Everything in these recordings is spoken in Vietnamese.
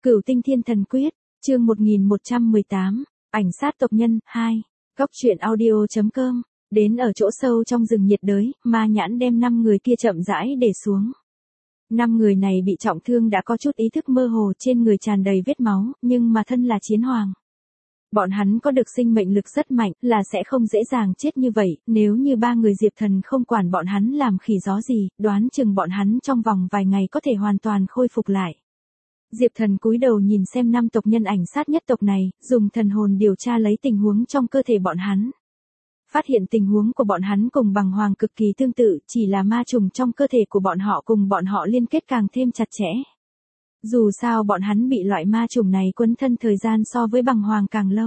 Cửu Tinh Thiên Thần Quyết, chương 1118, ảnh sát tộc nhân, 2. Góc truyện audio.com, đến ở chỗ sâu trong rừng nhiệt đới, Ma Nhãn đem 5 người kia chậm rãi để xuống. 5 người này bị trọng thương đã có chút ý thức mơ hồ, trên người tràn đầy vết máu, nhưng mà thân là chiến hoàng. Bọn hắn có được sinh mệnh lực rất mạnh, là sẽ không dễ dàng chết như vậy, nếu như 3 người Diệp Thần không quản bọn hắn làm khỉ gió gì, đoán chừng bọn hắn trong vòng vài ngày có thể hoàn toàn khôi phục lại. Diệp Thần cúi đầu nhìn xem 5 tộc nhân ảnh sát nhất tộc này, dùng thần hồn điều tra lấy tình huống trong cơ thể bọn hắn. Phát hiện tình huống của bọn hắn cùng bằng hoàng cực kỳ tương tự, chỉ là ma trùng trong cơ thể của bọn họ cùng bọn họ liên kết càng thêm chặt chẽ. Dù sao bọn hắn bị loại ma trùng này quấn thân thời gian so với bằng hoàng càng lâu.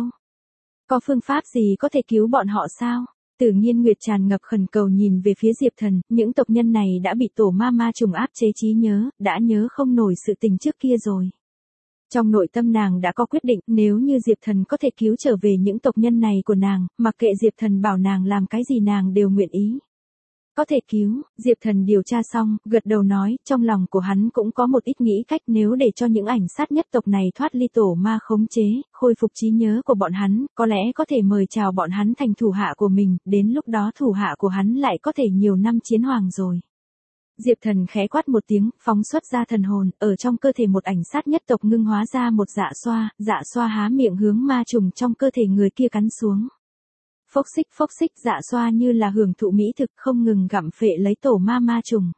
Có phương pháp gì có thể cứu bọn họ sao? Tử Nghiên Nguyệt tràn ngập khẩn cầu nhìn về phía Diệp Thần, những tộc nhân này đã bị tổ ma trùng áp chế trí nhớ, đã nhớ không nổi sự tình trước kia rồi. Trong nội tâm nàng đã có quyết định, nếu như Diệp Thần có thể cứu trở về những tộc nhân này của nàng, mặc kệ Diệp Thần bảo nàng làm cái gì nàng đều nguyện ý. Có thể cứu, Diệp Thần điều tra xong, gật đầu nói, trong lòng của hắn cũng có một ít nghĩ cách, nếu để cho những ảnh sát nhất tộc này thoát ly tổ ma khống chế, khôi phục trí nhớ của bọn hắn, có lẽ có thể mời chào bọn hắn thành thủ hạ của mình, đến lúc đó thủ hạ của hắn lại có thể nhiều năm chiến hoàng rồi. Diệp Thần khẽ quát một tiếng, phóng xuất ra thần hồn, ở trong cơ thể một ảnh sát nhất tộc ngưng hóa ra một dạ xoa há miệng hướng ma trùng trong cơ thể người kia cắn xuống. Phốc xích, dạ xoa như là hưởng thụ mỹ thực không ngừng gặm phệ lấy tổ ma trùng.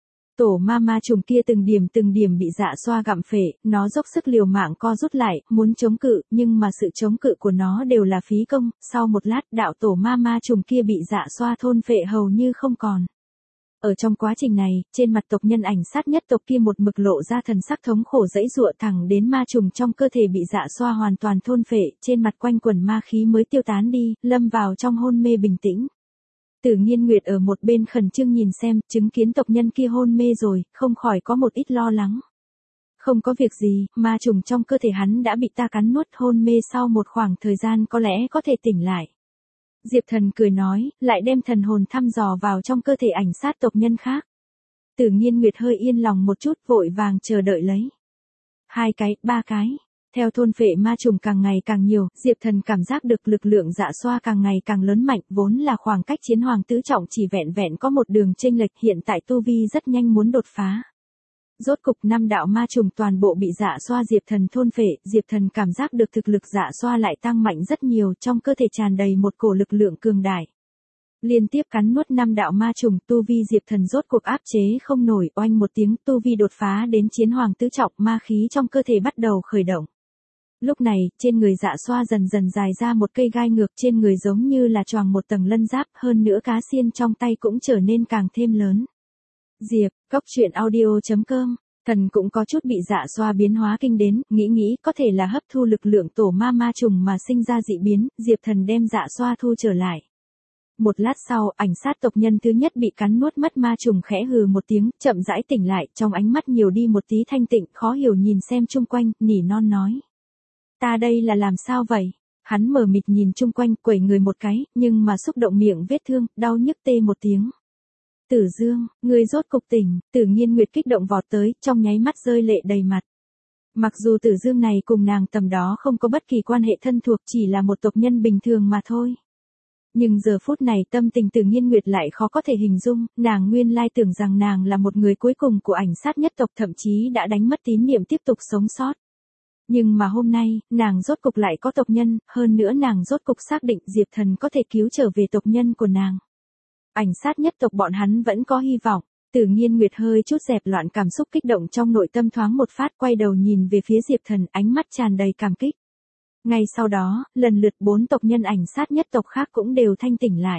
Tổ ma trùng kia từng điểm bị dạ xoa gặm phệ, nó dốc sức liều mạng co rút lại, muốn chống cự, nhưng mà sự chống cự của nó đều là phí công, sau một lát đạo tổ ma trùng kia bị dạ xoa thôn phệ hầu như không còn. Ở trong quá trình này, trên mặt tộc nhân ảnh sát nhất tộc kia một mực lộ ra thần sắc thống khổ dãy dụa thẳng đến ma trùng trong cơ thể bị dạ xoa hoàn toàn thôn phệ, trên mặt quanh quẩn ma khí mới tiêu tán đi, lâm vào trong hôn mê bình tĩnh. Tử Nghiên Nguyệt ở một bên khẩn trương nhìn xem, chứng kiến tộc nhân kia hôn mê rồi, không khỏi có một ít lo lắng. Không có việc gì, ma trùng trong cơ thể hắn đã bị ta cắn nuốt, hôn mê sau một khoảng thời gian có lẽ có thể tỉnh lại. Diệp Thần cười nói, lại đem thần hồn thăm dò vào trong cơ thể ảnh sát tộc nhân khác. Tử Nghiên Nguyệt hơi yên lòng một chút, vội vàng chờ đợi lấy. 2 cái, 3 cái. Theo thôn phệ ma trùng càng ngày càng nhiều, Diệp Thần cảm giác được lực lượng dạ xoa càng ngày càng lớn mạnh, vốn là khoảng cách chiến hoàng tứ trọng chỉ vẹn vẹn có một đường chênh lệch, hiện tại tu vi rất nhanh muốn đột phá. Rốt cục 5 đạo ma trùng toàn bộ bị dạ xoa Diệp Thần thôn phệ, Diệp Thần cảm giác được thực lực dạ xoa lại tăng mạnh rất nhiều, trong cơ thể tràn đầy một cổ lực lượng cường đại. Liên tiếp cắn nuốt 5 đạo ma trùng, tu vi Diệp Thần rốt cuộc áp chế không nổi, oanh một tiếng, tu vi đột phá đến chiến hoàng tứ trọng, ma khí trong cơ thể bắt đầu khởi động. Lúc này, trên người dạ xoa dần dần dài ra một cây gai ngược, trên người giống như là choàng một tầng lân giáp, hơn nữa cá xiên trong tay cũng trở nên càng thêm lớn. Diệp, góc truyện audio.com, Thần cũng có chút bị dạ xoa biến hóa kinh đến, nghĩ có thể là hấp thu lực lượng tổ ma trùng mà sinh ra dị biến, Diệp Thần đem dạ xoa thu trở lại. Một lát sau, ảnh sát tộc nhân thứ nhất bị cắn nuốt mất ma trùng khẽ hừ một tiếng, chậm rãi tỉnh lại, trong ánh mắt nhiều đi một tí thanh tịnh, khó hiểu nhìn xem chung quanh, nỉ non nói. Ta đây là làm sao vậy? Hắn mờ mịt nhìn chung quanh, quẩy người một cái, nhưng mà xúc động miệng vết thương, đau nhức tê một tiếng. Tử Dương, người rốt cục tỉnh, Tử Nghiên Nguyệt kích động vọt tới, trong nháy mắt rơi lệ đầy mặt. Mặc dù Tử Dương này cùng nàng tầm đó không có bất kỳ quan hệ thân thuộc, chỉ là một tộc nhân bình thường mà thôi. Nhưng giờ phút này tâm tình Tử Nghiên Nguyệt lại khó có thể hình dung, nàng nguyên lai tưởng rằng nàng là một người cuối cùng của ảnh sát nhất tộc, thậm chí đã đánh mất tín niệm tiếp tục sống sót. Nhưng mà hôm nay, nàng rốt cục lại có tộc nhân, hơn nữa nàng rốt cục xác định Diệp Thần có thể cứu trở về tộc nhân của nàng. Ảnh sát nhất tộc bọn hắn vẫn có hy vọng. Tử Nghiên Nguyệt hơi chút dẹp loạn cảm xúc kích động trong nội tâm thoáng một phát, quay đầu nhìn về phía Diệp Thần, ánh mắt tràn đầy cảm kích. Ngay sau đó, lần lượt 4 tộc nhân ảnh sát nhất tộc khác cũng đều thanh tỉnh lại.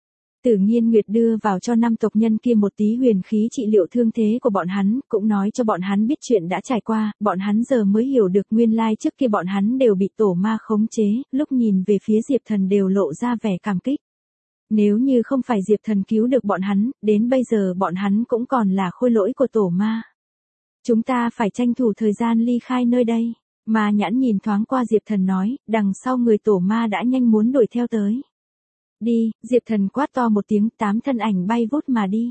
Tử Nghiên Nguyệt đưa vào cho 5 tộc nhân kia một tí huyền khí trị liệu thương thế của bọn hắn, cũng nói cho bọn hắn biết chuyện đã trải qua, bọn hắn giờ mới hiểu được nguyên lai trước kia bọn hắn đều bị tổ ma khống chế, lúc nhìn về phía Diệp Thần đều lộ ra vẻ cảm kích. Nếu như không phải Diệp Thần cứu được bọn hắn, đến bây giờ bọn hắn cũng còn là khôi lỗi của tổ ma. Chúng ta phải tranh thủ thời gian ly khai nơi đây. Ma Nhãn nhìn thoáng qua Diệp Thần nói, đằng sau người tổ ma đã nhanh muốn đuổi theo tới. Đi, Diệp Thần quát to một tiếng, 8 thân ảnh bay vút mà đi.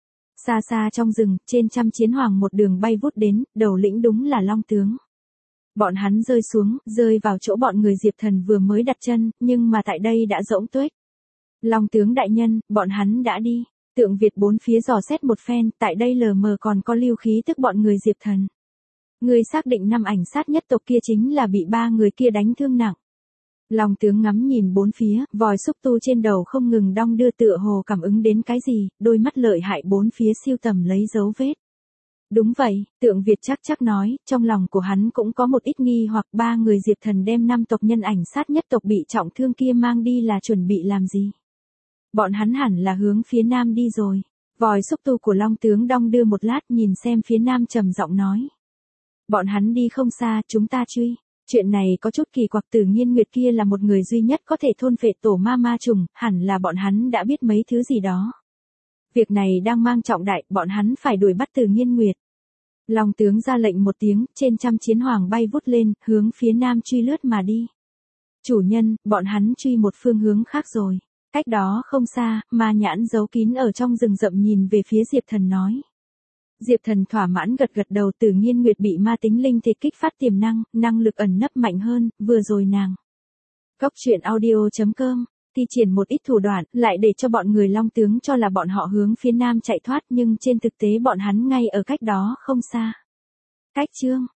Xa xa trong rừng, trên trăm chiến hoàng một đường bay vút đến, đầu lĩnh đúng là Long Tướng. Bọn hắn rơi xuống, rơi vào chỗ bọn người Diệp Thần vừa mới đặt chân, nhưng mà tại đây đã rỗng tuếch. Long tướng đại nhân, bọn hắn đã đi. Tượng Việt bốn phía dò xét một phen, tại đây lờ mờ còn có lưu khí tức bọn người Diệp Thần. Người xác định 5 ảnh sát nhất tộc kia chính là bị 3 người kia đánh thương nặng. Long tướng ngắm nhìn bốn phía, vòi xúc tu trên đầu không ngừng đong đưa tựa hồ cảm ứng đến cái gì, đôi mắt lợi hại bốn phía siêu tầm lấy dấu vết. Đúng vậy, Tượng Việt chắc nói, trong lòng của hắn cũng có một ít nghi hoặc 3 người Diệp Thần đem 5 tộc nhân ảnh sát nhất tộc bị trọng thương kia mang đi là chuẩn bị làm gì. Bọn hắn hẳn là hướng phía nam đi rồi. Vòi xúc tu của Long tướng đong đưa một lát nhìn xem phía nam trầm giọng nói. Bọn hắn đi không xa, chúng ta truy. Chuyện này có chút kỳ quặc, Tử Nghiên Nguyệt kia là một người duy nhất có thể thôn phệ tổ ma trùng, hẳn là bọn hắn đã biết mấy thứ gì đó. Việc này đang mang trọng đại, bọn hắn phải đuổi bắt Tử Nghiên Nguyệt. Long tướng ra lệnh một tiếng, trên trăm chiến hoàng bay vút lên, hướng phía nam truy lướt mà đi. Chủ nhân, bọn hắn truy một phương hướng khác rồi. Cách đó không xa, ma nhãn giấu kín ở trong rừng rậm nhìn về phía Diệp Thần nói. Diệp Thần thỏa mãn gật đầu. Tử Nghiên Nguyệt bị ma tính linh thể kích phát tiềm năng, năng lực ẩn nấp mạnh hơn, vừa rồi nàng. Góc truyện audio.com, thi triển một ít thủ đoạn, lại để cho bọn người Long tướng cho là bọn họ hướng phía nam chạy thoát nhưng trên thực tế bọn hắn ngay ở cách đó không xa. Cách chương